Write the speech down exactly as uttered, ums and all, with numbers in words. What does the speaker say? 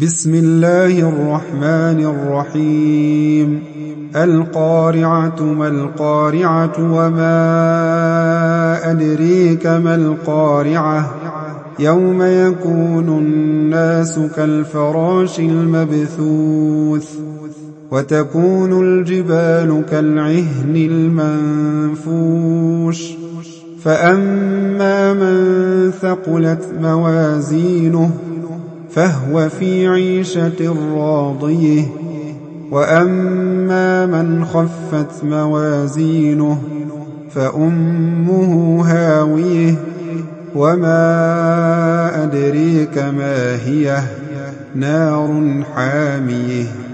بسم الله الرحمن الرحيم القارعة ما القارعة وما أدريك ما القارعة يوم يكون الناس كالفراش المبثوث وتكون الجبال كالعهن المنفوش فأما من ثقلت موازينه فهو في عيشة راضية وأما من خفت موازينه فأمه هاوية وما أدريك ما هي نار حامية.